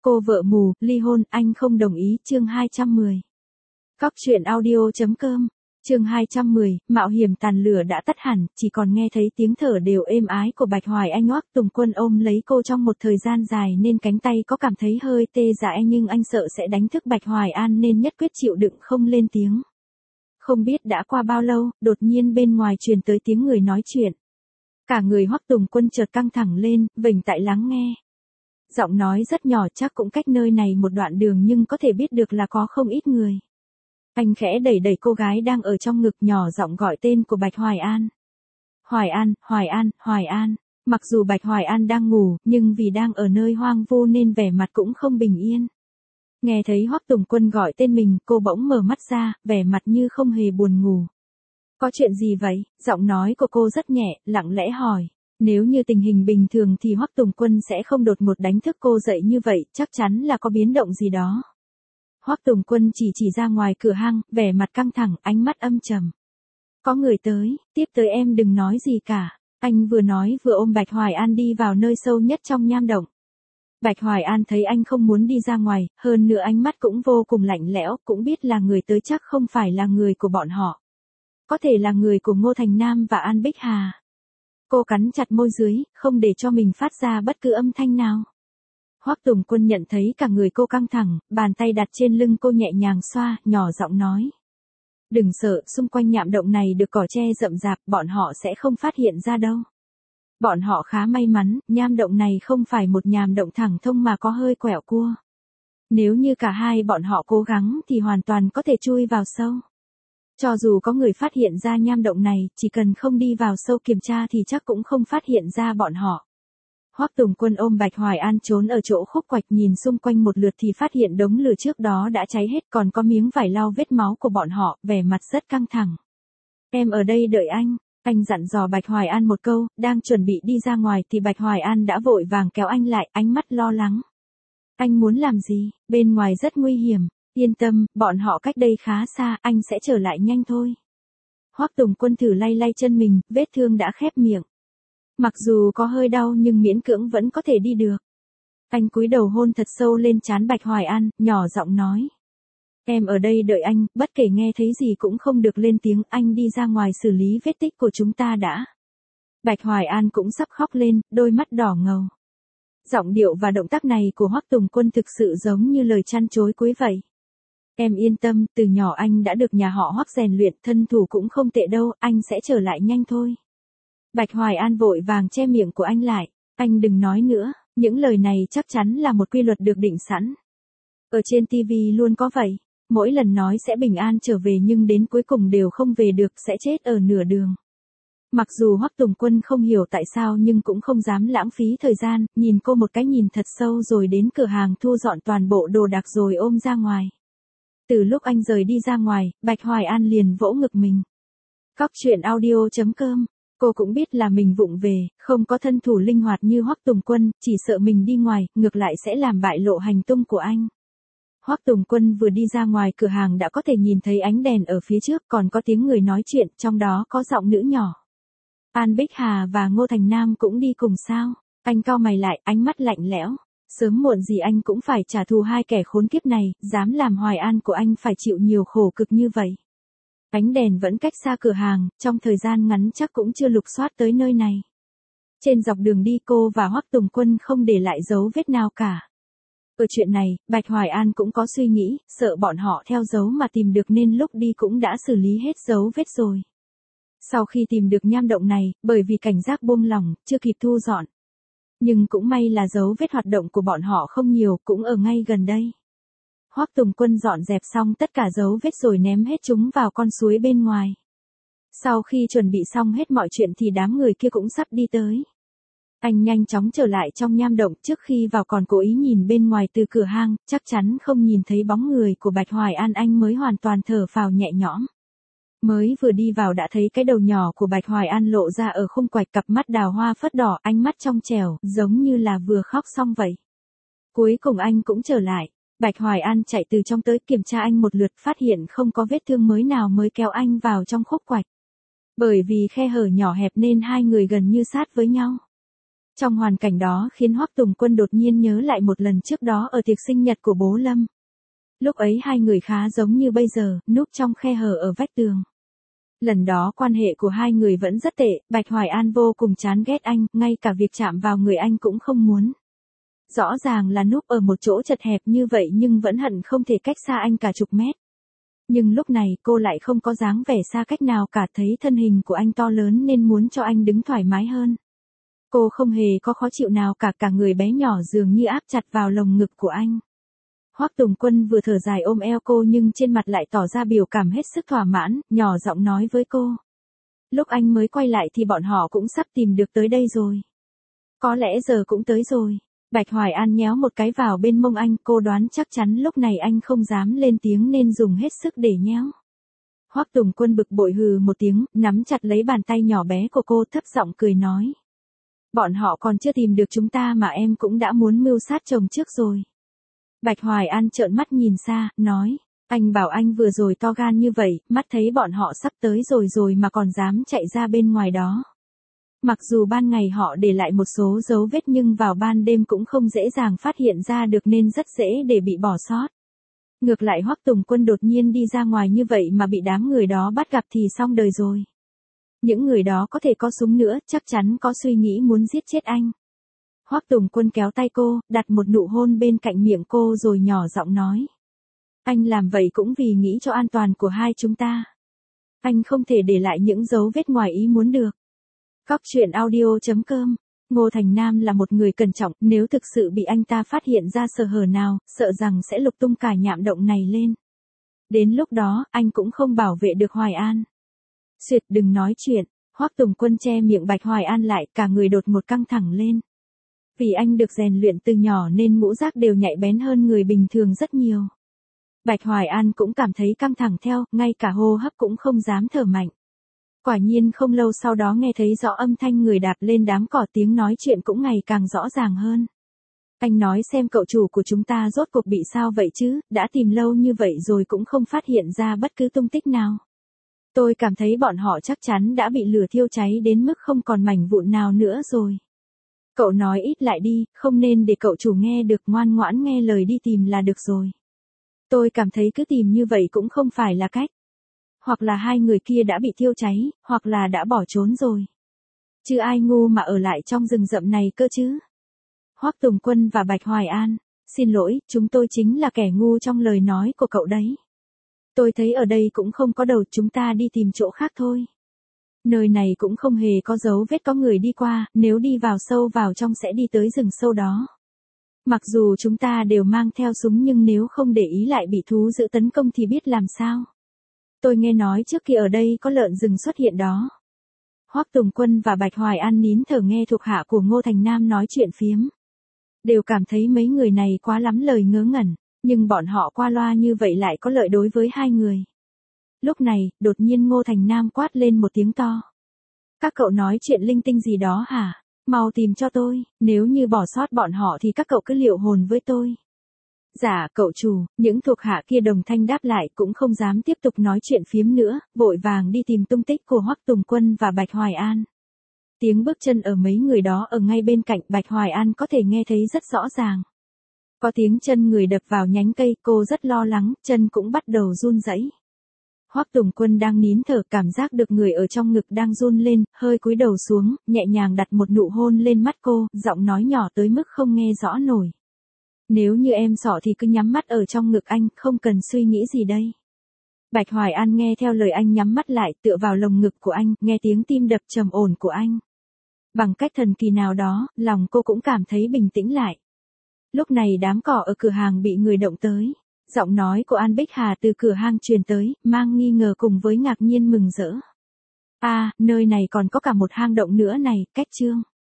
Cô vợ mù, ly hôn, anh không đồng ý, chương 210. Cóc truyện audio.com, chương 210, mạo hiểm tàn lửa đã tắt hẳn, chỉ còn nghe thấy tiếng thở đều êm ái của Bạch Hoài Anh. Hoắc Tùng Quân ôm lấy cô trong một thời gian dài nên cánh tay có cảm thấy hơi tê dại, nhưng anh sợ sẽ đánh thức Bạch Hoài An nên nhất quyết chịu đựng không lên tiếng. Không biết đã qua bao lâu, đột nhiên bên ngoài truyền tới tiếng người nói chuyện. Cả người Hoắc Tùng Quân chợt căng thẳng lên, vểnh tai lắng nghe. Giọng nói rất nhỏ, chắc cũng cách nơi này một đoạn đường nhưng có thể biết được là có không ít người. Anh khẽ đẩy đẩy cô gái đang ở trong ngực, nhỏ giọng gọi tên của Bạch Hoài An. Hoài An, Hoài An, Hoài An. Mặc dù Bạch Hoài An đang ngủ, nhưng vì đang ở nơi hoang vu nên vẻ mặt cũng không bình yên. Nghe thấy Hoắc Tùng Quân gọi tên mình, cô bỗng mở mắt ra, vẻ mặt như không hề buồn ngủ. Có chuyện gì vậy? Giọng nói của cô rất nhẹ, lặng lẽ hỏi. Nếu như tình hình bình thường thì Hoắc Tùng Quân sẽ không đột ngột đánh thức cô dậy như vậy, chắc chắn là có biến động gì đó. Hoắc Tùng Quân chỉ ra ngoài cửa hang, vẻ mặt căng thẳng, ánh mắt âm trầm. Có người tới, tiếp tới em đừng nói gì cả. Anh vừa nói vừa ôm Bạch Hoài An đi vào nơi sâu nhất trong nham động. Bạch Hoài An thấy anh không muốn đi ra ngoài, hơn nữa ánh mắt cũng vô cùng lạnh lẽo, cũng biết là người tới chắc không phải là người của bọn họ. Có thể là người của Ngô Thành Nam và An Bích Hà. Cô cắn chặt môi dưới, không để cho mình phát ra bất cứ âm thanh nào. Hoắc Tùng Quân nhận thấy cả người cô căng thẳng, bàn tay đặt trên lưng cô nhẹ nhàng xoa, nhỏ giọng nói. Đừng sợ, xung quanh nham động này được cỏ tre rậm rạp, bọn họ sẽ không phát hiện ra đâu. Bọn họ khá may mắn, nham động này không phải một nham động thẳng thông mà có hơi quẹo cua. Nếu như cả hai bọn họ cố gắng thì hoàn toàn có thể chui vào sâu. Cho dù có người phát hiện ra nham động này, chỉ cần không đi vào sâu kiểm tra thì chắc cũng không phát hiện ra bọn họ. Hoắc Tùng Quân ôm Bạch Hoài An trốn ở chỗ khúc quạch, nhìn xung quanh một lượt thì phát hiện đống lửa trước đó đã cháy hết, còn có miếng vải lau vết máu của bọn họ, vẻ mặt rất căng thẳng. Em ở đây đợi anh dặn dò Bạch Hoài An một câu, đang chuẩn bị đi ra ngoài thì Bạch Hoài An đã vội vàng kéo anh lại, ánh mắt lo lắng. Anh muốn làm gì? Bên ngoài rất nguy hiểm. Yên tâm, bọn họ cách đây khá xa, anh sẽ trở lại nhanh thôi. Hoắc Tùng Quân thử lay lay chân mình, vết thương đã khép miệng. Mặc dù có hơi đau nhưng miễn cưỡng vẫn có thể đi được. Anh cúi đầu hôn thật sâu lên trán Bạch Hoài An, nhỏ giọng nói. Em ở đây đợi anh, bất kể nghe thấy gì cũng không được lên tiếng, anh đi ra ngoài xử lý vết tích của chúng ta đã. Bạch Hoài An cũng sắp khóc lên, đôi mắt đỏ ngầu. Giọng điệu và động tác này của Hoắc Tùng Quân thực sự giống như lời chăn chối cuối vậy. Em yên tâm, từ nhỏ anh đã được nhà họ Hoắc rèn luyện, thân thủ cũng không tệ đâu, anh sẽ trở lại nhanh thôi. Bạch Hoài An vội vàng che miệng của anh lại, anh đừng nói nữa, những lời này chắc chắn là một quy luật được định sẵn. Ở trên TV luôn có vậy, mỗi lần nói sẽ bình an trở về nhưng đến cuối cùng đều không về được, sẽ chết ở nửa đường. Mặc dù Hoắc Tùng Quân không hiểu tại sao nhưng cũng không dám lãng phí thời gian, nhìn cô một cái nhìn thật sâu rồi đến cửa hàng thu dọn toàn bộ đồ đạc rồi ôm ra ngoài. Từ lúc anh rời đi ra ngoài, Bạch Hoài An liền vỗ ngực mình. Cóc truyện audio.com, cô cũng biết là mình vụng về, không có thân thủ linh hoạt như Hoắc Tùng Quân, chỉ sợ mình đi ngoài, ngược lại sẽ làm bại lộ hành tung của anh. Hoắc Tùng Quân vừa đi ra ngoài cửa hàng đã có thể nhìn thấy ánh đèn ở phía trước, còn có tiếng người nói chuyện, trong đó có giọng nữ nhỏ. An Bích Hà và Ngô Thành Nam cũng đi cùng sao? Anh cau mày lại, ánh mắt lạnh lẽo. Sớm muộn gì anh cũng phải trả thù hai kẻ khốn kiếp này, dám làm Hoài An của anh phải chịu nhiều khổ cực như vậy. Ánh đèn vẫn cách xa cửa hàng, trong thời gian ngắn chắc cũng chưa lục soát tới nơi này. Trên dọc đường đi cô và Hoắc Tùng Quân không để lại dấu vết nào cả. Ở chuyện này, Bạch Hoài An cũng có suy nghĩ, sợ bọn họ theo dấu mà tìm được nên lúc đi cũng đã xử lý hết dấu vết rồi. Sau khi tìm được nham động này, bởi vì cảnh giác buông lỏng, chưa kịp thu dọn. Nhưng cũng may là dấu vết hoạt động của bọn họ không nhiều, cũng ở ngay gần đây. Hoắc Tùng Quân dọn dẹp xong tất cả dấu vết rồi ném hết chúng vào con suối bên ngoài. Sau khi chuẩn bị xong hết mọi chuyện thì đám người kia cũng sắp đi tới. Anh nhanh chóng trở lại trong nham động, trước khi vào còn cố ý nhìn bên ngoài từ cửa hang, chắc chắn không nhìn thấy bóng người của Bạch Hoài An, anh mới hoàn toàn thở phào nhẹ nhõm. Mới vừa đi vào đã thấy cái đầu nhỏ của Bạch Hoài An lộ ra ở khung quạch, cặp mắt đào hoa phớt đỏ, ánh mắt trong trẻo, giống như là vừa khóc xong vậy. Cuối cùng anh cũng trở lại. Bạch Hoài An chạy từ trong tới kiểm tra anh một lượt, phát hiện không có vết thương mới nào mới kéo anh vào trong khúc quạch. Bởi vì khe hở nhỏ hẹp nên hai người gần như sát với nhau. Trong hoàn cảnh đó khiến Hoắc Tùng Quân đột nhiên nhớ lại một lần trước đó ở tiệc sinh nhật của bố Lâm. Lúc ấy hai người khá giống như bây giờ, núp trong khe hở ở vách tường. Lần đó quan hệ của hai người vẫn rất tệ, Bạch Hoài An vô cùng chán ghét anh, ngay cả việc chạm vào người anh cũng không muốn. Rõ ràng là núp ở một chỗ chật hẹp như vậy nhưng vẫn hận không thể cách xa anh cả chục mét. Nhưng lúc này cô lại không có dáng vẻ xa cách nào cả, thấy thân hình của anh to lớn nên muốn cho anh đứng thoải mái hơn. Cô không hề có khó chịu nào cả người bé nhỏ dường như áp chặt vào lồng ngực của anh. Hoắc Tùng Quân vừa thở dài ôm eo cô nhưng trên mặt lại tỏ ra biểu cảm hết sức thỏa mãn, nhỏ giọng nói với cô. Lúc anh mới quay lại thì bọn họ cũng sắp tìm được tới đây rồi. Có lẽ giờ cũng tới rồi. Bạch Hoài An nhéo một cái vào bên mông anh, cô đoán chắc chắn lúc này anh không dám lên tiếng nên dùng hết sức để nhéo. Hoắc Tùng Quân bực bội hừ một tiếng, nắm chặt lấy bàn tay nhỏ bé của cô thấp giọng cười nói. Bọn họ còn chưa tìm được chúng ta mà em cũng đã muốn mưu sát chồng trước rồi. Bạch Hoài An trợn mắt nhìn xa, nói, anh bảo anh vừa rồi to gan như vậy, mắt thấy bọn họ sắp tới rồi mà còn dám chạy ra bên ngoài đó. Mặc dù ban ngày họ để lại một số dấu vết nhưng vào ban đêm cũng không dễ dàng phát hiện ra được nên rất dễ để bị bỏ sót. Ngược lại Hoắc Tùng Quân đột nhiên đi ra ngoài như vậy mà bị đám người đó bắt gặp thì xong đời rồi. Những người đó có thể có súng nữa, chắc chắn có suy nghĩ muốn giết chết anh. Hoắc Tùng Quân kéo tay cô, đặt một nụ hôn bên cạnh miệng cô rồi nhỏ giọng nói. Anh làm vậy cũng vì nghĩ cho an toàn của hai chúng ta. Anh không thể để lại những dấu vết ngoài ý muốn được. Cóc truyện audio.com. Ngô Thành Nam là một người cẩn trọng, nếu thực sự bị anh ta phát hiện ra sơ hở nào, sợ rằng sẽ lục tung cả nhạm động này lên. Đến lúc đó, anh cũng không bảo vệ được Hoài An. Xuyệt đừng nói chuyện, Hoắc Tùng Quân che miệng Bạch Hoài An lại, cả người đột ngột căng thẳng lên. Vì anh được rèn luyện từ nhỏ nên ngũ giác đều nhạy bén hơn người bình thường rất nhiều. Bạch Hoài An cũng cảm thấy căng thẳng theo, ngay cả hô hấp cũng không dám thở mạnh. Quả nhiên không lâu sau đó nghe thấy rõ âm thanh người đạp lên đám cỏ, tiếng nói chuyện cũng ngày càng rõ ràng hơn. Anh nói xem cậu chủ của chúng ta rốt cuộc bị sao vậy chứ, đã tìm lâu như vậy rồi cũng không phát hiện ra bất cứ tung tích nào. Tôi cảm thấy bọn họ chắc chắn đã bị lửa thiêu cháy đến mức không còn mảnh vụn nào nữa rồi. Cậu nói ít lại đi, không nên để cậu chủ nghe được, ngoan ngoãn nghe lời đi tìm là được rồi. Tôi cảm thấy cứ tìm như vậy cũng không phải là cách. Hoặc là hai người kia đã bị thiêu cháy, hoặc là đã bỏ trốn rồi. Chứ ai ngu mà ở lại trong rừng rậm này cơ chứ. Hoắc Tùng Quân và Bạch Hoài An, xin lỗi, chúng tôi chính là kẻ ngu trong lời nói của cậu đấy. Tôi thấy ở đây cũng không có đầu, chúng ta đi tìm chỗ khác thôi. Nơi này cũng không hề có dấu vết có người đi qua, nếu đi vào sâu vào trong sẽ đi tới rừng sâu đó. Mặc dù chúng ta đều mang theo súng nhưng nếu không để ý lại bị thú dữ tấn công thì biết làm sao. Tôi nghe nói trước kia ở đây có lợn rừng xuất hiện đó. Hoắc Tùng Quân và Bạch Hoài An nín thở nghe thuộc hạ của Ngô Thành Nam nói chuyện phiếm. Đều cảm thấy mấy người này quá lắm lời ngớ ngẩn, nhưng bọn họ qua loa như vậy lại có lợi đối với hai người. Lúc này, đột nhiên Ngô Thành Nam quát lên một tiếng to. Các cậu nói chuyện linh tinh gì đó hả? Mau tìm cho tôi, nếu như bỏ sót bọn họ thì các cậu cứ liệu hồn với tôi. Dạ, cậu chủ, những thuộc hạ kia đồng thanh đáp lại cũng không dám tiếp tục nói chuyện phiếm nữa, vội vàng đi tìm tung tích của Hoắc Tùng Quân và Bạch Hoài An. Tiếng bước chân ở mấy người đó ở ngay bên cạnh Bạch Hoài An có thể nghe thấy rất rõ ràng. Có tiếng chân người đập vào nhánh cây, cô rất lo lắng, chân cũng bắt đầu run rẩy. Hoắc Tùng Quân đang nín thở, cảm giác được người ở trong ngực đang run lên, hơi cúi đầu xuống, nhẹ nhàng đặt một nụ hôn lên mắt cô, giọng nói nhỏ tới mức không nghe rõ nổi. Nếu như em sợ thì cứ nhắm mắt ở trong ngực anh, không cần suy nghĩ gì đây. Bạch Hoài An nghe theo lời anh nhắm mắt lại, tựa vào lồng ngực của anh, nghe tiếng tim đập trầm ổn của anh. Bằng cách thần kỳ nào đó, lòng cô cũng cảm thấy bình tĩnh lại. Lúc này đám cỏ ở cửa hàng bị người động tới. Giọng nói của An Bích Hà từ cửa hang truyền tới, mang nghi ngờ cùng với ngạc nhiên mừng rỡ. À, nơi này còn có cả một hang động nữa này, cách chương.